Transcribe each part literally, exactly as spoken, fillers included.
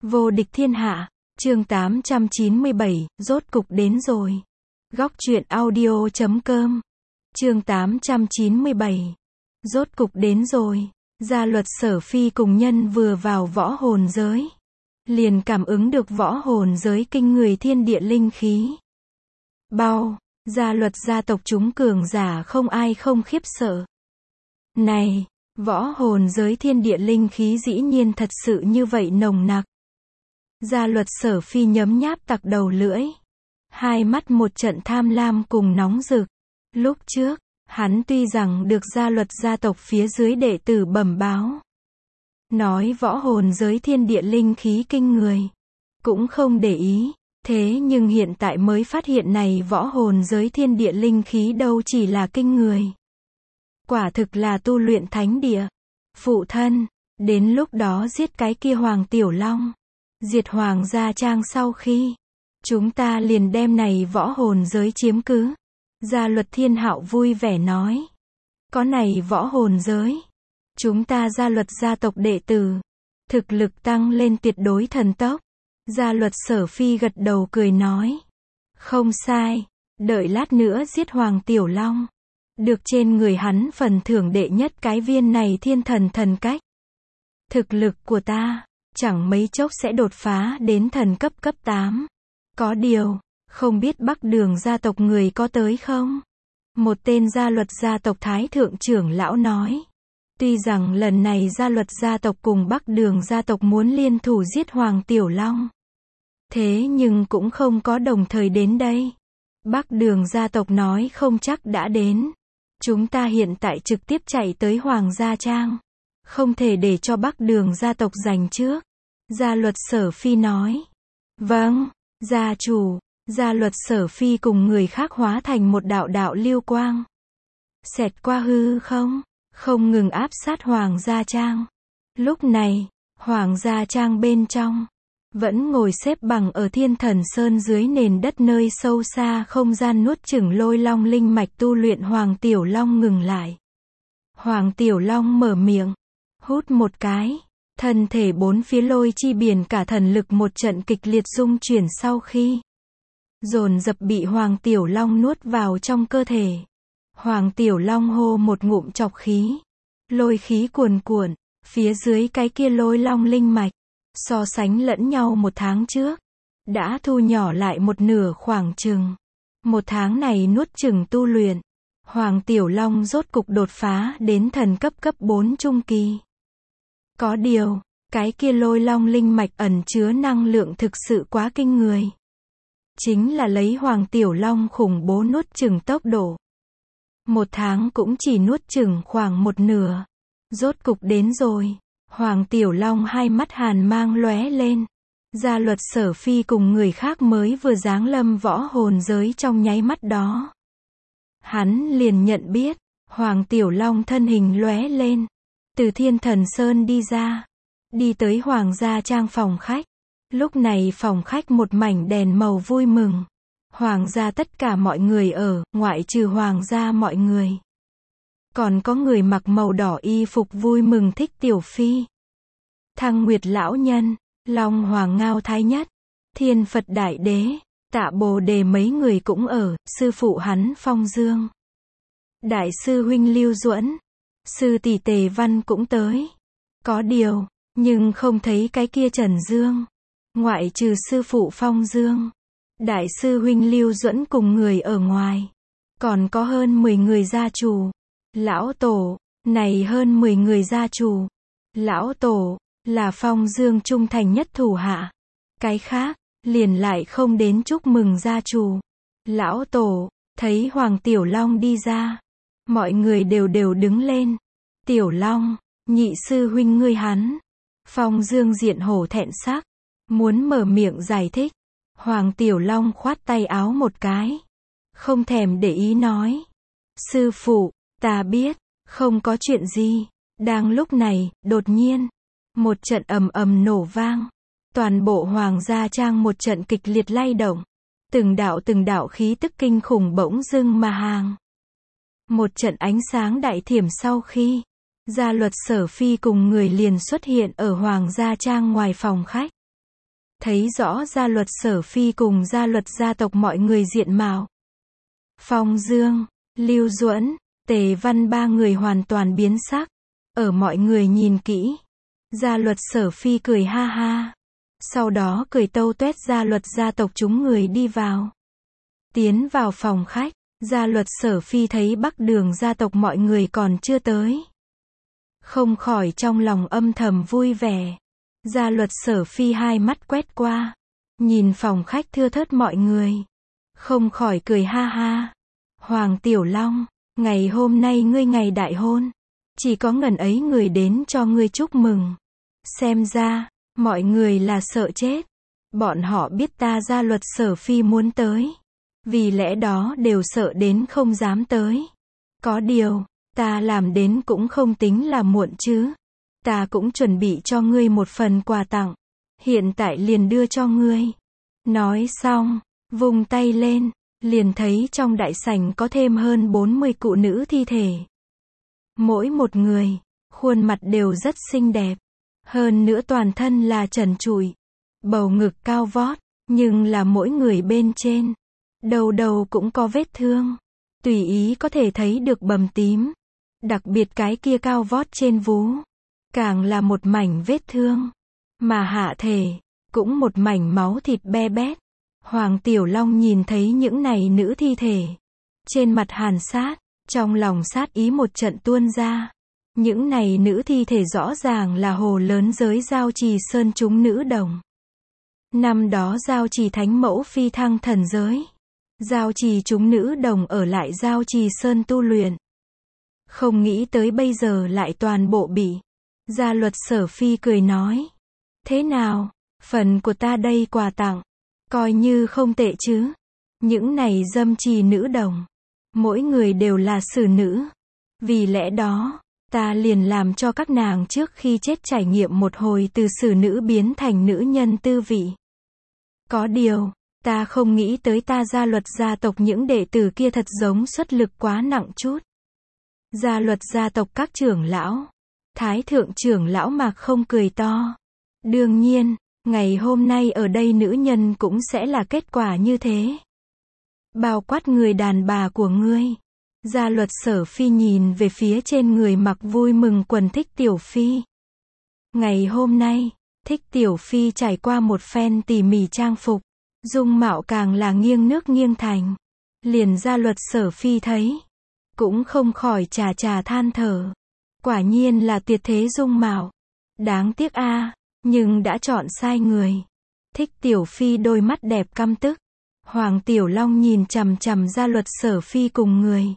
Vô địch thiên hạ, chương tám trăm chín mươi bảy, rốt cục đến rồi. Góc truyện audio chấm com, chương tám trăm chín mươi bảy, rốt cục đến rồi. Gia luật Sở Phi cùng nhân vừa vào võ hồn giới, liền cảm ứng được võ hồn giới kinh người thiên địa linh khí. Bao, gia luật gia tộc chúng cường giả không ai không khiếp sợ. Này, võ hồn giới thiên địa linh khí dĩ nhiên thật sự như vậy nồng nặc. Gia luật Sở Phi nhấm nháp tặc đầu lưỡi, hai mắt một trận tham lam cùng nóng rực. Lúc trước, hắn tuy rằng được gia luật gia tộc phía dưới đệ tử bẩm báo, nói võ hồn giới thiên địa linh khí kinh người, cũng không để ý. Thế nhưng hiện tại mới phát hiện này võ hồn giới thiên địa linh khí đâu chỉ là kinh người, quả thực là tu luyện thánh địa. Phụ thân, đến lúc đó giết cái kia Hoàng Tiểu Long, diệt Hoàng Gia Trang sau khi, chúng ta liền đem này võ hồn giới chiếm cứ. Gia luật Thiên Hạo vui vẻ nói, có này võ hồn giới, chúng ta gia luật gia tộc đệ tử, thực lực tăng lên tuyệt đối thần tốc. Gia luật Sở Phi gật đầu cười nói, không sai, đợi lát nữa giết Hoàng Tiểu Long, được trên người hắn phần thưởng đệ nhất cái viên này thiên thần thần cách. Thực lực của ta, chẳng mấy chốc sẽ đột phá đến thần cấp cấp tám. Có điều, không biết Bắc Đường gia tộc người có tới không? Một tên gia luật gia tộc thái thượng trưởng lão nói. Tuy rằng lần này gia luật gia tộc cùng Bắc Đường gia tộc muốn liên thủ giết Hoàng Tiểu Long, thế nhưng cũng không có đồng thời đến đây. Bắc Đường gia tộc nói không chắc đã đến. Chúng ta hiện tại trực tiếp chạy tới Hoàng Gia Trang, không thể để cho Bắc Đường gia tộc giành trước. Gia luật Sở Phi nói. Vâng, gia chủ. Gia luật Sở Phi cùng người khác hóa thành một đạo đạo lưu quang, xẹt qua hư không, không ngừng áp sát Hoàng Gia Trang. Lúc này, Hoàng Gia Trang bên trong, vẫn ngồi xếp bằng ở Thiên Thần Sơn dưới nền đất nơi sâu xa không gian nuốt chửng lôi long linh mạch tu luyện Hoàng Tiểu Long ngừng lại. Hoàng Tiểu Long mở miệng, hút một cái, thân thể bốn phía lôi chi biển cả thần lực một trận kịch liệt rung chuyển sau khi dồn dập bị Hoàng Tiểu Long nuốt vào trong cơ thể. Hoàng Tiểu Long hô một ngụm chọc khí, lôi khí cuồn cuộn, phía dưới cái kia lôi long linh mạch, so sánh lẫn nhau một tháng trước, đã thu nhỏ lại một nửa khoảng chừng. Một tháng này nuốt chửng tu luyện, Hoàng Tiểu Long rốt cục đột phá đến thần cấp cấp bốn trung kỳ. Có điều, cái kia lôi long linh mạch ẩn chứa năng lượng thực sự quá kinh người. Chính là lấy Hoàng Tiểu Long khủng bố nuốt chửng tốc độ, một tháng cũng chỉ nuốt chửng khoảng một nửa. Rốt cục đến rồi. Hoàng Tiểu Long hai mắt hàn mang lóe lên. Gia luật Sở Phi cùng người khác mới vừa giáng lâm võ hồn giới trong nháy mắt đó, hắn liền nhận biết, Hoàng Tiểu Long thân hình lóe lên, từ Thiên Thần Sơn đi ra, đi tới Hoàng Gia Trang phòng khách. Lúc này phòng khách một mảnh đèn màu vui mừng. Hoàng gia tất cả mọi người ở, ngoại trừ Hoàng gia mọi người. Còn có người mặc màu đỏ y phục vui mừng thích Tiểu Phi, Thăng Nguyệt lão nhân, Long Hoàng Ngao Thái Nhất, Thiên Phật Đại Đế, Tạ Bồ Đề mấy người cũng ở, sư phụ hắn Phong Dương, đại sư huynh Lưu Duẫn, sư tỷ Tề Văn cũng tới. Có điều, nhưng không thấy cái kia Trần Dương. Ngoại trừ sư phụ Phong Dương, đại sư huynh Lưu Duẫn cùng người ở ngoài, còn có hơn mười người gia chủ. Lão tổ, này hơn mười người gia chủ. Lão tổ, là Phong Dương trung thành nhất thủ hạ. Cái khác, liền lại không đến chúc mừng gia chủ. Lão tổ, thấy Hoàng Tiểu Long đi ra, mọi người đều đều đứng lên. Tiểu Long, nhị sư huynh ngươi hắn. Phong Dương diện hổ thẹn sắc, muốn mở miệng giải thích. Hoàng Tiểu Long khoát tay áo một cái, không thèm để ý nói, sư phụ, ta biết, không có chuyện gì. Đang lúc này, đột nhiên, một trận ầm ầm nổ vang, toàn bộ Hoàng Gia Trang một trận kịch liệt lay động, từng đạo từng đạo khí tức kinh khủng bỗng dưng mà hàng. Một trận ánh sáng đại thiểm sau khi, gia luật Sở Phi cùng người liền xuất hiện ở Hoàng Gia Trang ngoài phòng khách. thấy rõ gia luật Sở Phi cùng gia luật gia tộc mọi người diện mạo. Phong Dương, Lưu Duẫn, Tề Văn ba người hoàn toàn biến sắc. Ở mọi người nhìn kỹ, gia luật Sở Phi cười ha ha. Sau đó cười tâu tuét gia luật gia tộc chúng người đi vào. Tiến vào phòng khách, gia luật Sở Phi thấy Bắc Đường gia tộc mọi người còn chưa tới. Không khỏi trong lòng âm thầm vui vẻ. Gia luật Sở Phi hai mắt quét qua, nhìn phòng khách thưa thớt mọi người. Không khỏi cười ha ha. Hoàng Tiểu Long, ngày hôm nay ngươi ngày đại hôn. Chỉ có ngần ấy người đến cho ngươi chúc mừng. Xem ra, mọi người là sợ chết. Bọn họ biết ta gia luật Sở Phi muốn tới. Vì lẽ đó đều sợ đến không dám tới. Có điều, ta làm đến cũng không tính là muộn chứ. Ta cũng chuẩn bị cho ngươi một phần quà tặng. Hiện tại liền đưa cho ngươi. Nói xong, vung tay lên, liền thấy trong đại sảnh có thêm hơn bốn mươi cụ nữ thi thể. Mỗi một người, khuôn mặt đều rất xinh đẹp. Hơn nữa toàn thân là trần trụi. Bầu ngực cao vót, nhưng là mỗi người bên trên. Đầu đầu cũng có vết thương. Tùy ý có thể thấy được bầm tím. Đặc biệt cái kia cao vót trên vú. Càng là một mảnh vết thương. Mà hạ thể, cũng một mảnh máu thịt be bét. Hoàng Tiểu Long nhìn thấy những này nữ thi thể. Trên mặt hàn sát, trong lòng sát ý một trận tuôn ra. Những này nữ thi thể rõ ràng là hồ lớn giới Giao Trì Sơn chúng nữ đồng. Năm đó Giao Trì Thánh Mẫu phi thăng thần giới. Giao Trì chúng nữ đồng ở lại Giao Trì Sơn tu luyện. Không nghĩ tới bây giờ lại toàn bộ bị. Gia luật Sở Phi cười nói. Thế nào, phần của ta đây quà tặng. Coi như không tệ chứ. Những này dâm trì nữ đồng. Mỗi người đều là xử nữ. Vì lẽ đó, ta liền làm cho các nàng trước khi chết trải nghiệm một hồi từ xử nữ biến thành nữ nhân tư vị. Có điều, ta không nghĩ tới ta gia luật gia tộc những đệ tử kia thật giống xuất lực quá nặng chút. Gia luật gia tộc các trưởng lão. Thái thượng trưởng lão Mạc Không cười to. Đương nhiên, ngày hôm nay ở đây nữ nhân cũng sẽ là kết quả như thế. Bao quát người đàn bà của ngươi. Gia luật Sở Phi nhìn về phía trên người mặc vui mừng quần Thích Tiểu Phi. Ngày hôm nay, Thích Tiểu Phi trải qua một phen tỉ mỉ trang phục. Dung mạo càng là nghiêng nước nghiêng thành. Liền gia luật Sở Phi thấy. Cũng không khỏi trà trà than thở. Quả nhiên là tuyệt thế dung mạo. Đáng tiếc a, nhưng đã chọn sai người. Thích Tiểu Phi đôi mắt đẹp căm tức. Hoàng Tiểu Long nhìn chằm chằm gia luật Sở Phi cùng người.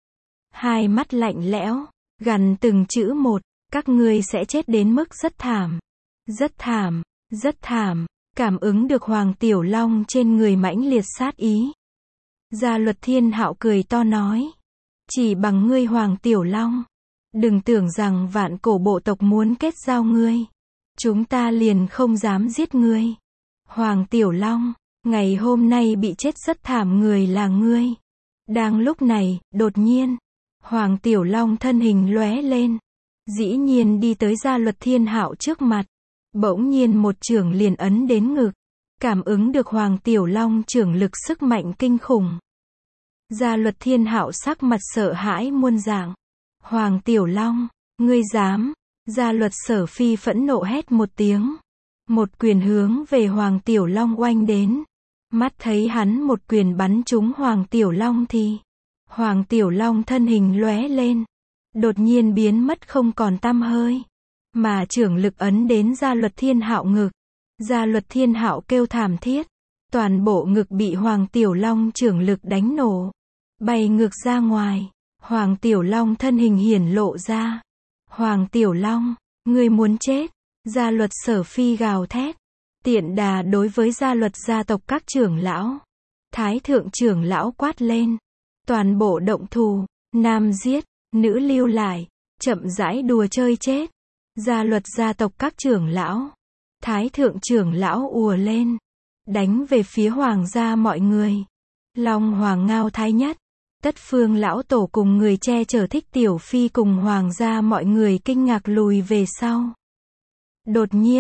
Hai mắt lạnh lẽo, gằn từng chữ một, các ngươi sẽ chết đến mức rất thảm. Rất thảm, rất thảm, cảm ứng được Hoàng Tiểu Long trên người mãnh liệt sát ý. Gia luật Thiên Hạo cười to nói. Chỉ bằng ngươi Hoàng Tiểu Long. Đừng tưởng rằng vạn cổ bộ tộc muốn kết giao ngươi. Chúng ta liền không dám giết ngươi. Hoàng Tiểu Long, ngày hôm nay bị chết rất thảm người là ngươi. Đang lúc này, đột nhiên, Hoàng Tiểu Long thân hình lóe lên. Dĩ nhiên đi tới gia luật Thiên Hạo trước mặt. Bỗng nhiên một chưởng liền ấn đến ngực. Cảm ứng được Hoàng Tiểu Long chưởng lực sức mạnh kinh khủng. Gia luật Thiên Hạo sắc mặt sợ hãi muôn dạng. Hoàng Tiểu Long, ngươi dám. Gia luật Sở Phi phẫn nộ hét một tiếng. Một quyền hướng về Hoàng Tiểu Long oanh đến. Mắt thấy hắn một quyền bắn trúng Hoàng Tiểu Long thì Hoàng Tiểu Long thân hình lóe lên. Đột nhiên biến mất không còn tăm hơi. Mà chưởng lực ấn đến gia luật Thiên Hạo ngực. Gia luật Thiên Hạo kêu thảm thiết. Toàn bộ ngực bị Hoàng Tiểu Long chưởng lực đánh nổ. Bay ngược ra ngoài. Hoàng Tiểu Long thân hình hiển lộ ra. Hoàng Tiểu Long, ngươi muốn chết. Gia luật Sở Phi gào thét. Tiện đà đối với gia luật gia tộc các trưởng lão. Thái thượng trưởng lão quát lên. Toàn bộ động thủ, nam giết, nữ lưu lại, chậm rãi đùa chơi chết. Gia luật gia tộc các trưởng lão. Thái thượng trưởng lão ùa lên. Đánh về phía hoàng gia mọi người. Long Hoàng Ngao Thái Nhất. Tất Phương lão tổ cùng người che chở Thích Tiểu Phi cùng hoàng gia mọi người kinh ngạc lùi về sau. Đột nhiên,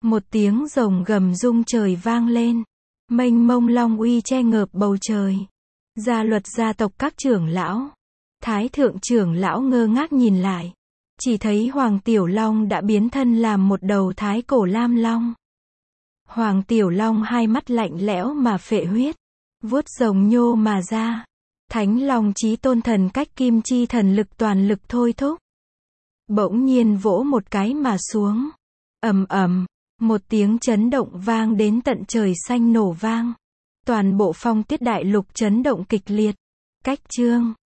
Một tiếng rồng gầm rung trời vang lên. Mênh mông long uy che ngợp bầu trời. Gia luật gia tộc các trưởng lão. Thái thượng trưởng lão ngơ ngác nhìn lại. Chỉ thấy Hoàng Tiểu Long đã biến thân làm một đầu thái cổ lam long. Hoàng Tiểu Long hai mắt lạnh lẽo mà phệ huyết. Vuốt rồng nhô mà ra. Thánh Long Chí Tôn thần cách kim chi thần lực toàn lực thôi thúc. Bỗng nhiên vỗ một cái mà xuống. Ầm ầm, một tiếng chấn động vang đến tận trời xanh nổ vang. Toàn bộ Phong Tiết đại lục chấn động kịch liệt. Cách chương